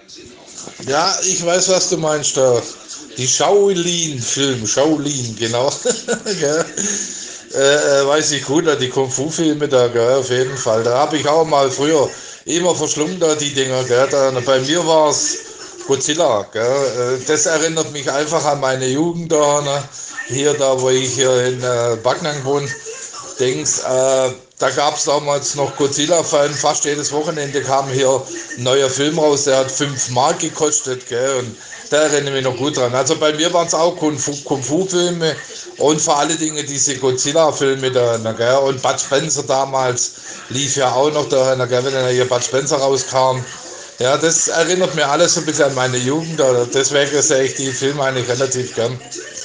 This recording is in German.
Ja, ich weiß, was du meinst da. Die Shaolin-Film, Shaolin, genau. Gell? Weiß ich gut, die Kung-Fu-Filme da, gell, auf jeden Fall. Da habe ich auch mal früher immer verschlungen, da die Dinger, gell. Bei mir war es Godzilla, gell. Das erinnert mich einfach an meine Jugend da, ne? Hier da, wo ich hier in Backnang wohne. Dings, da gab es damals noch Godzilla-Fan. Fast jedes Wochenende kam hier ein neuer Film raus, der hat 5 Mark gekostet, gell? Und da erinnere ich mich noch gut dran. Also bei mir waren es auch Kung-Fu-Filme und vor allen Dingen diese Godzilla-Filme da, na, gell? Und Bud Spencer damals lief ja auch noch da, na, gell? Wenn dann hier Bud Spencer rauskam. Ja, das erinnert mir alles so ein bisschen an meine Jugend. Oder deswegen sehe ich die Filme eigentlich relativ gern.